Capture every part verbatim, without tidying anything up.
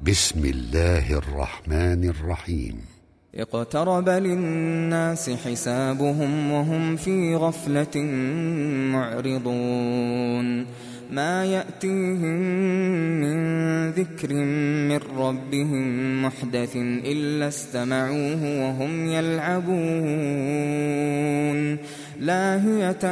بسم الله الرحمن الرحيم. اقترب للناس حسابهم وهم في غفلة معرضون ما يأتيهم من ذكر من ربهم محدث إلا استمعوه وهم يلعبون لاهية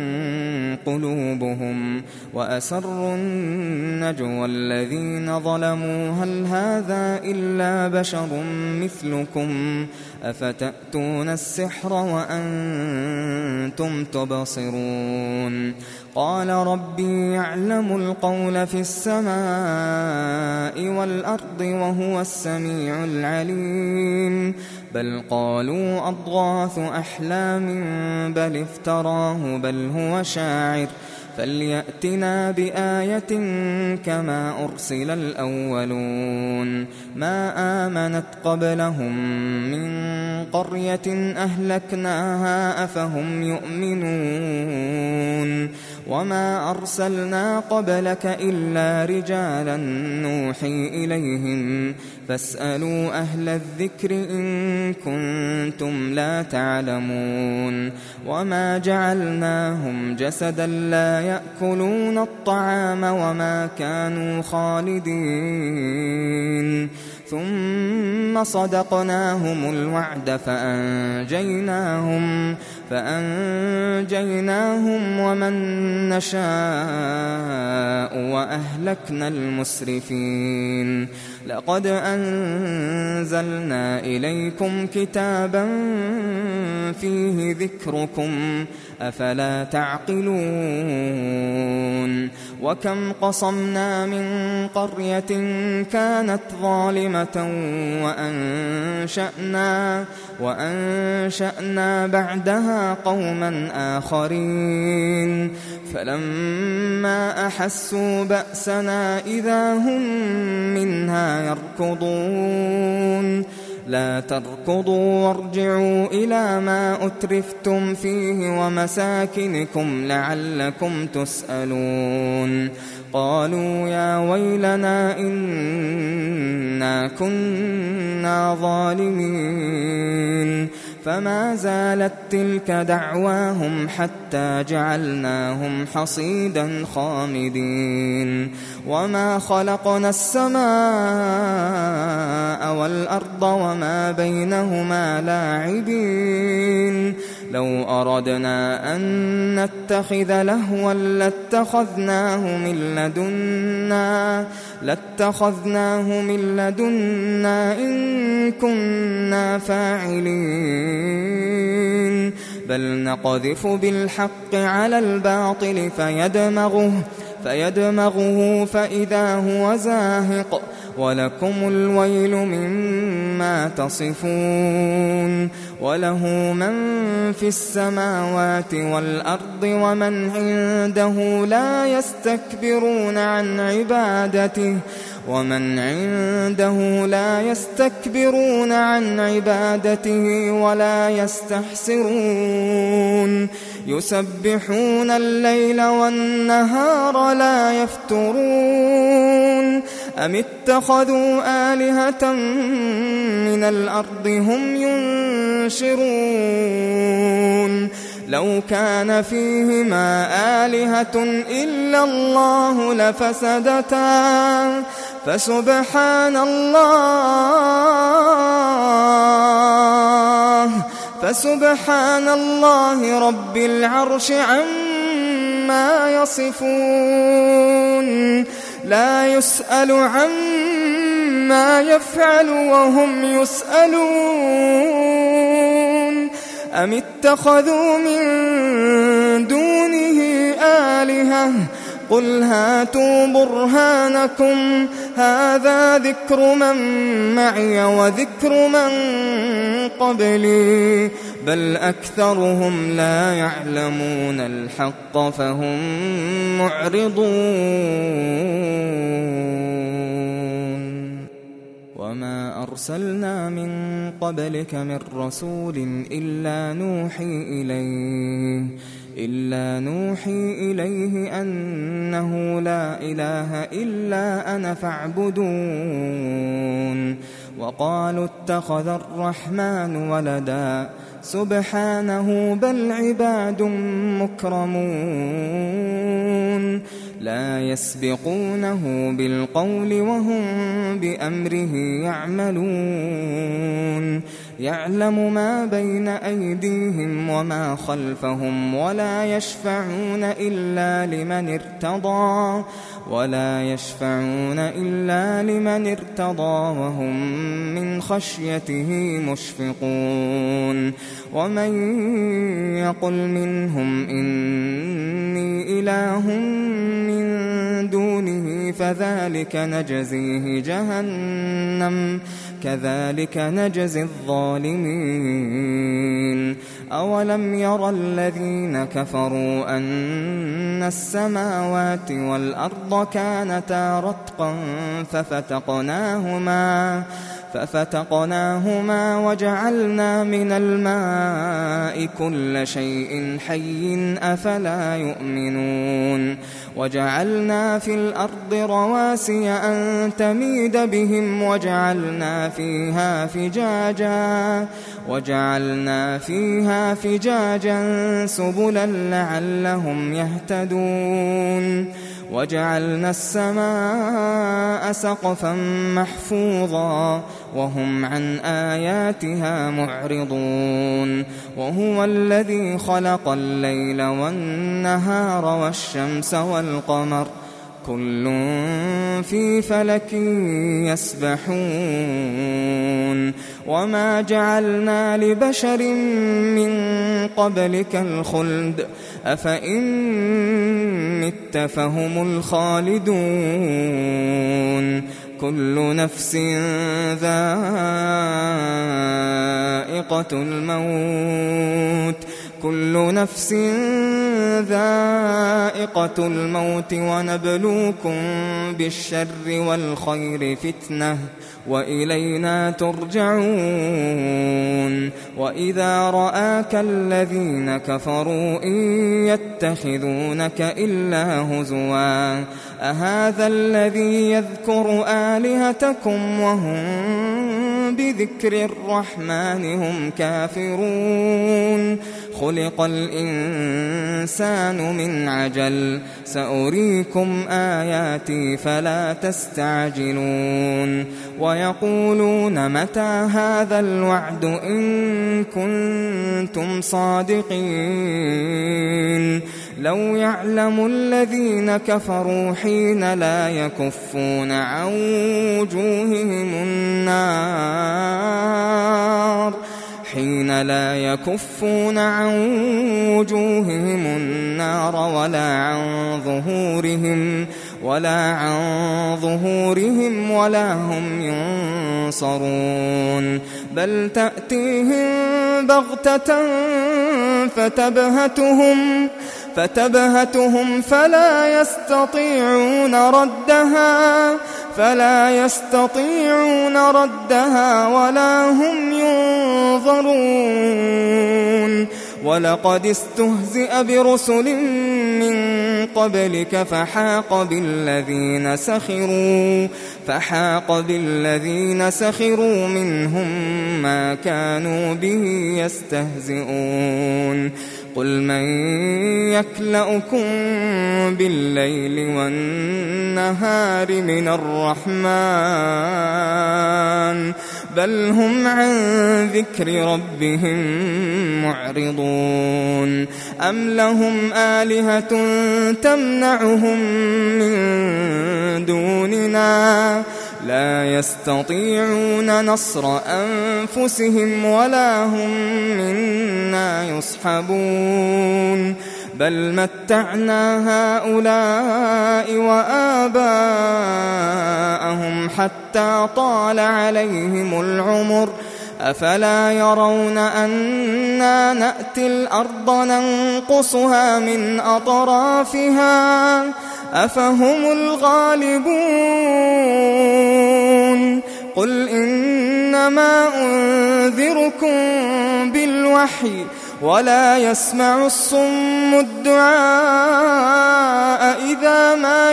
قلوبهم وأسروا النجوى الذين ظلموا هل هذا إلا بشر مثلكم أفتأتون السحر وأنتم تبصرون قال ربي يعلم القول في السماء والأرض وهو السميع العليم بل قالوا أضغاث أحلام بل افتراه بل هو شاعر فليأتنا بآية كما أرسل الأولون ما آمنت قبلهم من قرية أهلكناها أفهم يؤمنون وما أرسلنا قبلك إلا رجالا نوحي إليهم فاسألوا أهل الذكر إن كنتم لا تعلمون وما جعلناهم جسدا لا يأكلون الطعام وما كانوا خالدين ثم صدقناهم الوعد فأنجيناهم فأنجيناهم ومن نشاء وأهلكنا المسرفين لقد أنزلنا إليكم كتابا فيه ذكركم أفلا تعقلون وكم قصمنا من قرية كانت ظالمة وأنشأنا, وأنشأنا بعدها قوما آخرين فلما أحسوا بأسنا إذا هم منها يركضون لا تركضوا وارجعوا إلى ما أترفتم فيه ومساكنكم لعلكم تسألون قالوا يا ويلنا إنا كنا ظالمين فما زالت تلك دعواهم حتى جعلناهم حصيدا خامدين وما خلقنا السماء والأرض وما بينهما لاعبين لو أردنا أن نتخذ لهوا لاتخذناه من لدنا لاتخذناه من لدنا إن كنا فاعلين بل نقذف بالحق على الباطل فيدمغه فيدمغه فإذا هو زاهق ولكم الويل مما تصفون وله من في السماوات والأرض ومن عنده لا يستكبرون عن عبادته ومن عنده لا يستكبرون عن عبادته ولا يستحسرون يسبحون الليل والنهار لا يفترون أم اتخذوا آلهة من الأرض هم ينشرون لو كان فيهما آلهة إلا الله لفسدتا فسبحان الله فسبحان الله رب العرش عما يصفون لا يسأل عما يفعل وهم يسألون أم اتخذوا من دونه آلهة قل هاتوا برهانكم هذا ذكر من معي وذكر من قبلي بل أكثرهم لا يعلمون الحق فهم معرضون وما أرسلنا من قبلك من رسول إلا نوحي إليه إلا نوحي إليه أنه لا إله إلا أنا فاعبدون وقالوا اتخذ الرحمن ولدا سبحانه بل عباد مكرمون لا يسبقونه بالقول وهم بأمره يعملون يعلم ما بين أيديهم وما خلفهم ولا يشفعون إلا لمن ارتضى ولا يشفعون إلا لمن ارتضى وهم من خشيته مشفقون ومن يقل منهم إني إله من دونه فذلك نجزيه جهنم كذلك نجزي الظالمين أولم يرى الذين كفروا أن السماوات والأرض كانتا رتقا ففتقناهما ففتقناهما وجعلنا من الماء كل شيء حي أفلا يؤمنون وجعلنا في الأرض رواسي أن تميد بهم وجعلنا فيها فجاجا وجعلنا فيها فجاجا سبلا لعلهم يهتدون وجعلنا السماء سقفا محفوظا وهم عن آياتها معرضون وهو الذي خلق الليل والنهار والشمس والقمر كل في فلك يسبحون وما جعلنا لبشر من قبلك الخلد أفإن مت فهم الخالدون كل نفس ذائقة الموت كل نفس ذائقة الموت ونبلوكم بالشر والخير فتنة وإلينا ترجعون وإذا رآك الذين كفروا إن يتخذونك إلا هزوا أهذا الذي يذكر آلهتكم وهم بذكر الرحمن هم كافرون خلق الإنسان من عجل سأريكم آياتي فلا تستعجلون ويقولون متى هذا الوعد إن كنتم صادقين لو يعلم الذين كفروا حين لا يكفون عن وجوههم النار حين لا يكفون عن وجوههم النار ولا عن ظهورهم ولا عن ظهورهم ولا هم ينصرون بل تأتيهم بغتة فتبهتهم فتبهتهم فلا يستطيعون ردها فلا يستطيعون ردها ولا هم ينظرون ولقد استهزئ برسل من قبلك فحاق بالذين سخروا فحاق بالذين سخروا منهم ما كانوا به يستهزئون قل من يكلؤكم بالليل والنهار من الرحمن بل هم عن ذكر ربهم معرضون أم لهم آلهة تمنعهم من دوننا لا يستطيعون نصر أنفسهم ولا هم منا يصحبون بل متعنا هؤلاء وآباءهم حتى طال عليهم العمر أفلا يرون أنا نأتي الأرض ننقصها من أطرافها أفهم الغالبون قل إنما أنذركم بالوحي ولا يسمع الصم الدعاء إذا ما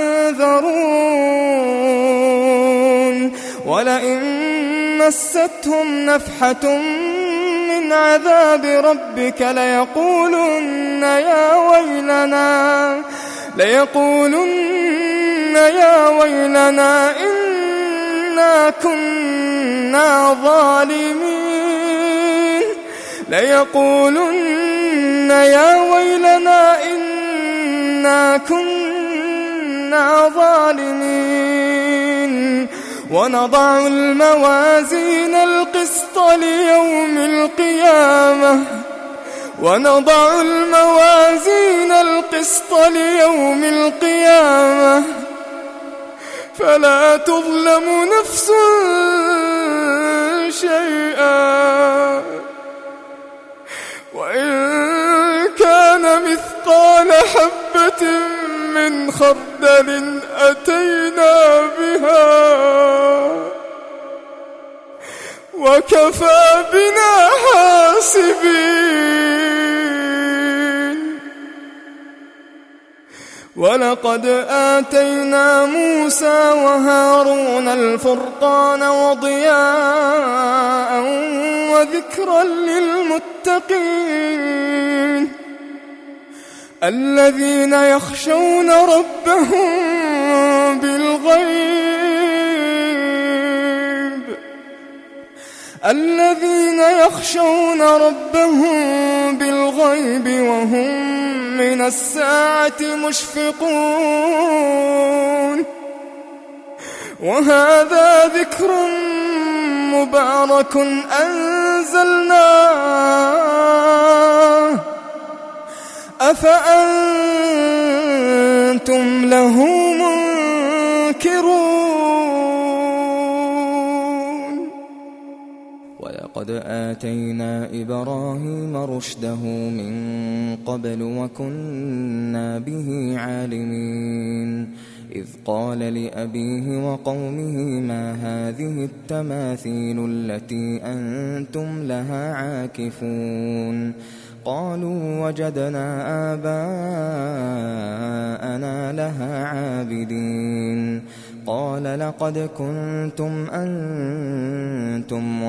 ينذرون ولئن مستهم نفحة من عذاب ربك ليقولن يا ويلنا ليقولن يا ويلنا إنا كنا ظالمين ليقولن يا ويلنا إنا كنا ظالمين ونضع الموازين القسط ليوم القيامة ونضع الموازين القسط ليوم القيامة فلا تظلم نفس شيئا وإن كان مثقال حبة من خردل أتينا بها وكفى بنا حاسبين ولقد آتينا موسى وهارون الفرقان وضياء وذكرا للمتقين الذين يخشون ربهم بالغيب الذين يخشون ربهم بالغيب وهم من الساعة مشفقون وهذا ذكر مبارك أنزلناه أفأنتم له منكرون ولقد آتينا إبراهيم رشده من قبل وكنا به عالمين إذ قال لأبيه وقومه ما هذه التماثيل التي أنتم لها عاكفون قالوا وجدنا آباءنا لها عابدين قال لقد كنتم أنتم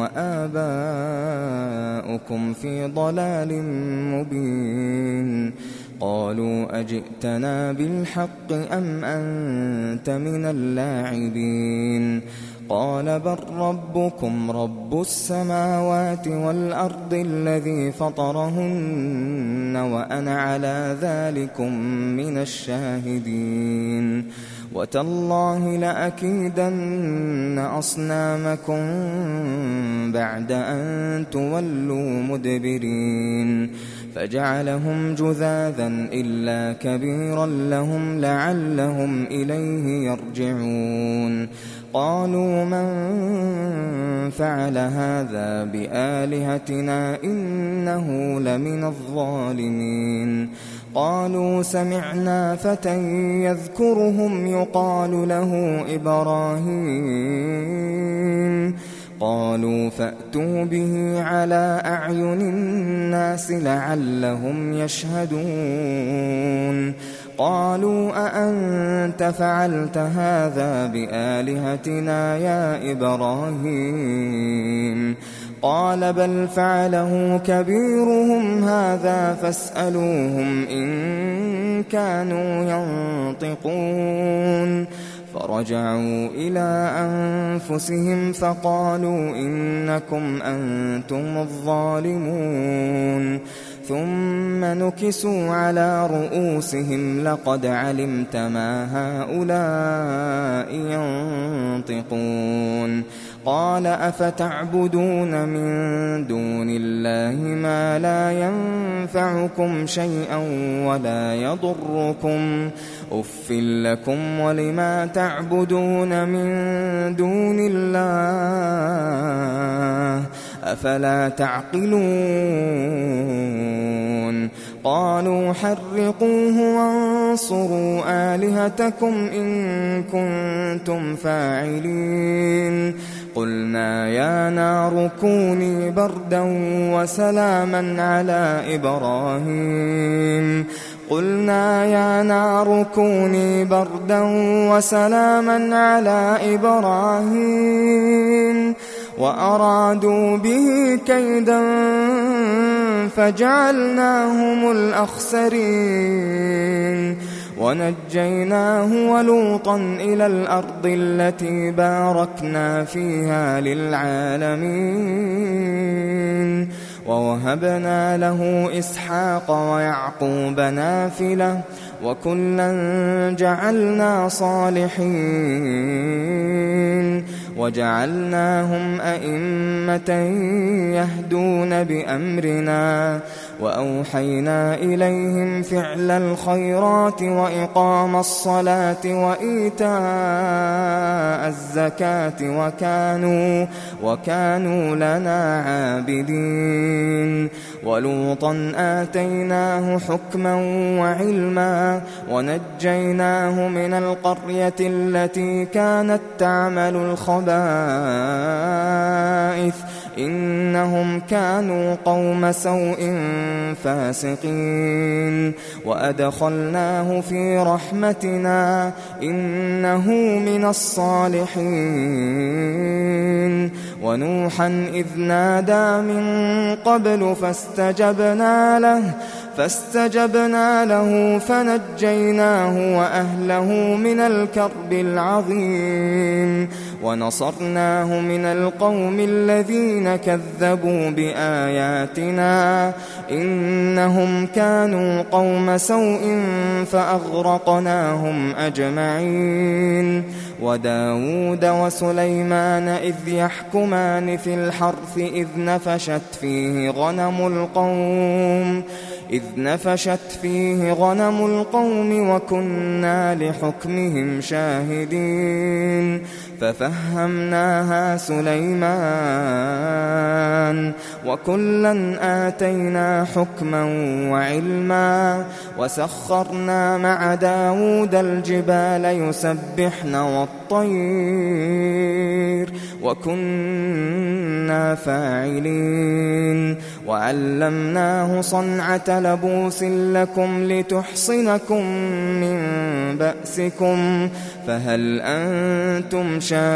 وآباؤكم في ضلال مبين قالوا أجئتنا بالحق أم أنت من اللاعبين قال بل ربكم رب السماوات والأرض الذي فطرهن وأنا على ذلكم من الشاهدين وتالله لأكيدن أصنامكم بعد أن تولوا مدبرين فجعلهم جذاذا إلا كبيرا لهم لعلهم إليه يرجعون قالوا من فعل هذا بآلهتنا إنه لمن الظالمين قالوا سمعنا فتى يذكرهم يقال له إبراهيم قالوا فأتوا به على أعين الناس لعلهم يشهدون قالوا أأنت فعلت هذا بآلهتنا يا إبراهيم قال بل فعله كبيرهم هذا فاسألوهم إن كانوا ينطقون فرجعوا إلى أنفسهم فقالوا إنكم أنتم الظالمون ثم نكسوا على رؤوسهم لقد علمت ما هؤلاء ينطقون قال أفتعبدون من دون الله ما لا ينفعكم شيئا ولا يضركم أف لكم ولما تعبدون من دون الله أفلا تعقلون قالوا حرقوه وانصروا آلهتكم إن كنتم فاعلين قلنا يا نار كوني بردا وسلاما على إبراهيم قلنا يا نار كوني بردا وسلاما على إبراهيم وأرادوا به كيدا فجعلناهم الأخسرين ونجيناه ولوطا إلى الأرض التي باركنا فيها للعالمين ووهبنا له إسحاق ويعقوب نافلة وكلا جعلنا صالحين وجعلناهم أئمة يهدون بأمرنا وأوحينا إليهم فعل الخيرات وإقام الصلاة وإيتاء الزكاة وكانوا, وكانوا لنا عابدين ولوطا آتيناه حكما وعلما ونجيناه من القرية التي كانت تعمل الخبائث إنهم كانوا قوم سوء فاسقين وأدخلناه في رحمتنا إنه من الصالحين ونوحا إذ نادى من قبل فاستجبنا له فاستجبنا له فنجيناه وأهله من الكرب العظيم ونصرناه من القوم الذين كذبوا بآياتنا إنهم كانوا قوم سوء فأغرقناهم أجمعين وداود وسليمان إذ يحكمان في الحرث إذ نفشت فيه غنم القوم إذ نفشت فيه غنم القوم وكنا لحكمهم شاهدين ففهمناها سليمان وكلا آتينا حكما وعلما وسخرنا مع داود الجبال يسبحن والطير وكنا فاعلين وعلمناه صنعة لبوس لكم لتحصنكم من بأسكم فهل أنتم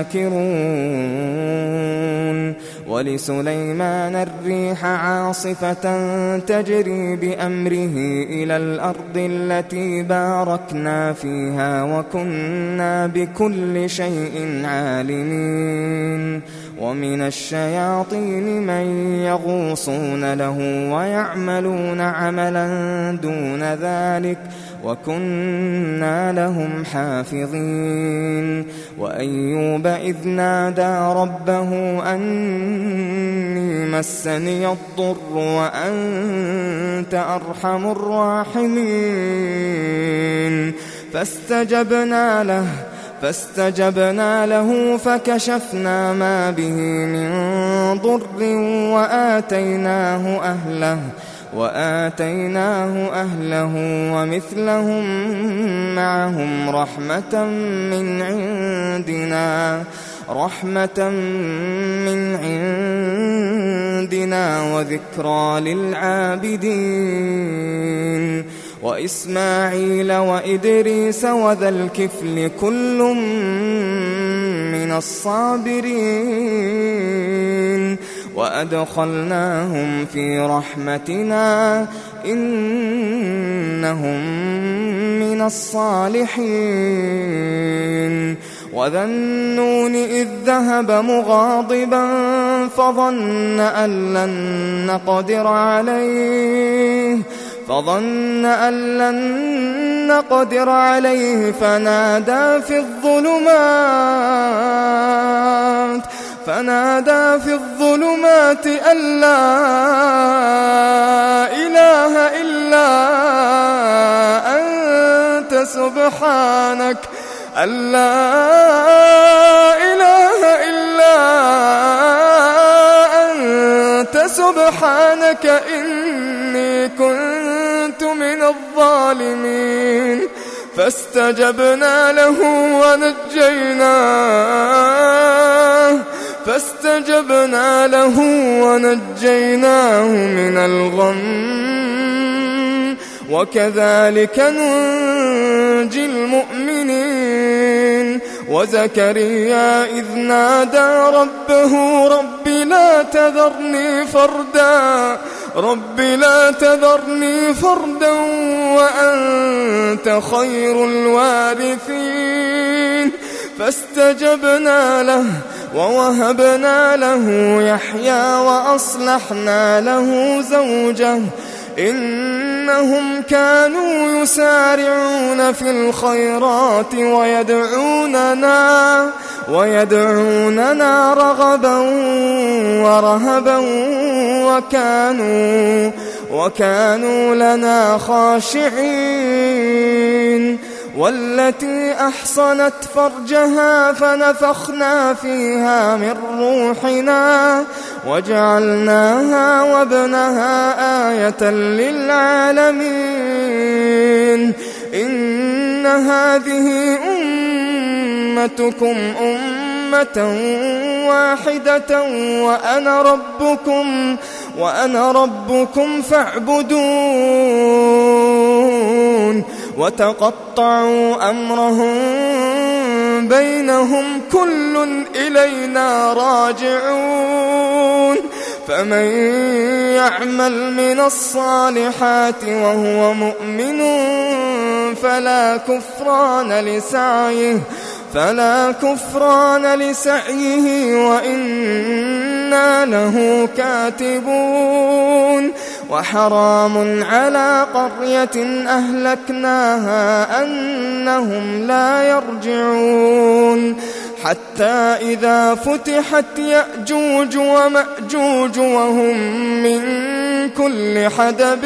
شاكرون ولسليمان الريح عاصفة تجري بأمره إلى الأرض التي باركنا فيها وكنا بكل شيء عالمين ومن الشياطين من يغوصون له ويعملون عملا دون ذلك وكنا لهم حافظين وأيوب إذ نادى ربه أني مسني الضر وأنت أرحم الراحمين فاستجبنا له فاستجبنا له فكشفنا ما به من ضر وآتيناه أهله وآتيناه أهله ومثلهم معهم رحمة من عندنا رحمة من عندنا وذكرى للعابدين وإسماعيل وإدريس وذا الكفل كل من الصابرين وأدخلناهم في رحمتنا إنهم من الصالحين وذا النون إذ ذهب مغاضبا فظن أن لن نقدر عليه فظن أن لن نقدر عليه فنادى في الظلمات فنادى في الظلمات أن لا إله إلا أنت سبحانك أن لا إله إلا أنت سبحانك إني كنت من الظالمين فاستجبنا له ونجيناه فاستجبنا له ونجيناه من الغم وكذلك ننجي المؤمنين. وزكريا إذ نادى ربه رب لا تذرني فردا رب لا تذرني فردا وأنت خير الوارثين. فاستجبنا له ووهبنا له يحيى وأصلحنا له زوجه إنهم كانوا يسارعون في الخيرات ويدعوننا ويدعوننا رغبا ورهبا وكانوا وكانوا لنا خاشعين. والتي أحصنت فرجها فنفخنا فيها من روحنا وجعلناها وابنها آية للعالمين. إن هذه أمتكم أمة واحدة وأنا ربكم وأنا ربكم فاعبدون. وتقطعوا أمرهم بينهم كل إلينا راجعون. فمن يعمل من الصالحات وهو مؤمن فلا كفران لسعيه فلا كفران لسعيه وإنا له كاتبون. وحرام على قرية أهلكناها أنهم لا يرجعون. حتى إذا فتحت يأجوج ومأجوج وهم من كل حدب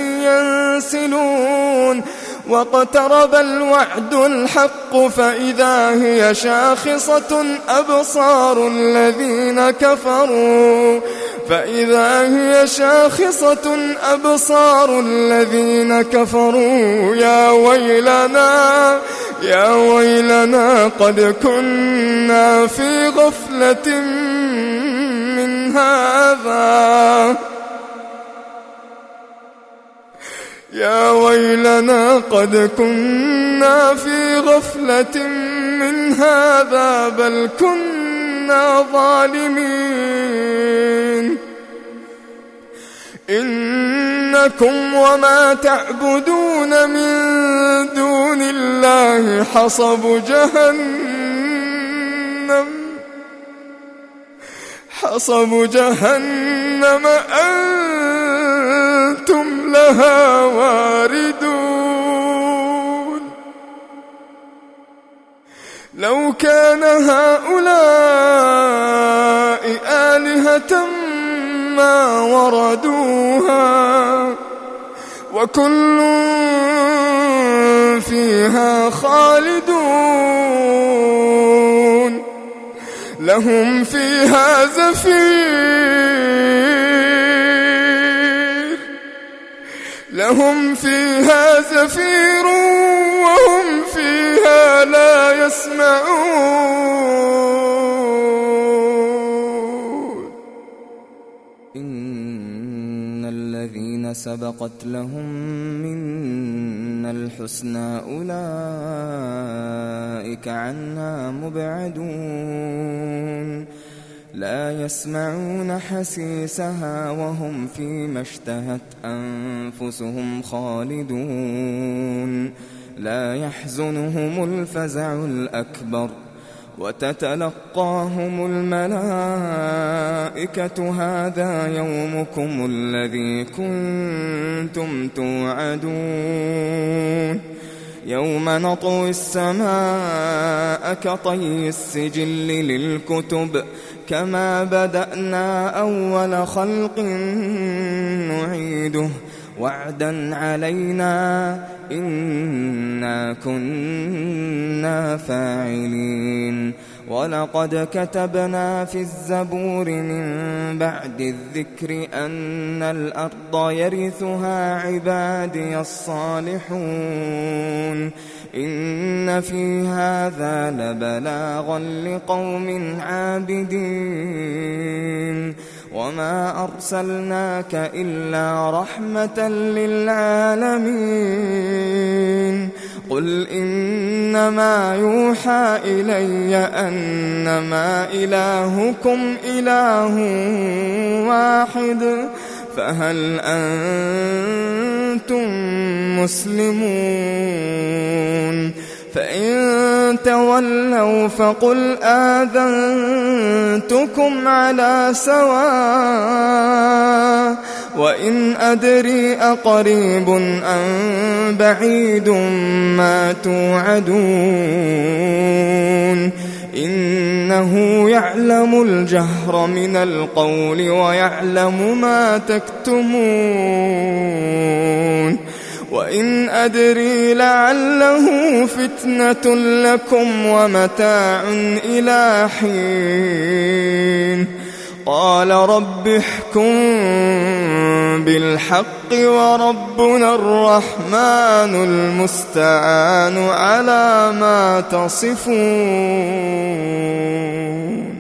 ينسلون. واقترب الوعد الحق فإذا هي شاخصة أبصار الذين كفروا فإذا هي شاخصة أبصار الذين كفروا يا ويلنا يا ويلنا قد كنا في غفلة من هذا يا ويلنا قد كنا في غفلة من هذا بل كنا ظالمين. إنكم وما تعبدون من دون الله حصب جهنم حصب جهنم أنتم لها واردون. لو كان هؤلاء آلهة ما وردوها وكل فيها خالدون. لهم فيها زفير لهم فيها زفير وهم فيها لا يسمعون. إن الذين سبقت لهم منا الحسنى أولئك عنها مبعدون. لا يسمعون حسيسها وهم فيما اشتهت أنفسهم خالدون. لا يحزنهم الفزع الأكبر وتتلقاهم الملائكة هذا يومكم الذي كنتم توعدون. يوم نطوي السماء كطي السجل للكتب كما بدأنا أول خلق نعيده وعدا علينا إنا كنا فاعلين. ولقد كتبنا في الزبور من بعد الذكر أن الأرض يرثها عبادي الصالحون. إن في هذا لبلاغا لقوم عابدين وما أرسلناك إلا رحمة للعالمين قل إنما يوحى إلي أنما إلهكم إله واحد فهل أنتم مسلمون فإن تولوا فقل آذنتكم على سواء وإن أدري أقريب أم بعيد ما توعدون إنه يعلم الجهر من القول ويعلم ما تكتمون وإن أدري لعله فتنة لكم ومتاع إلى حين قال رب احكم بالحق وربنا الرحمن المستعان على ما تصفون.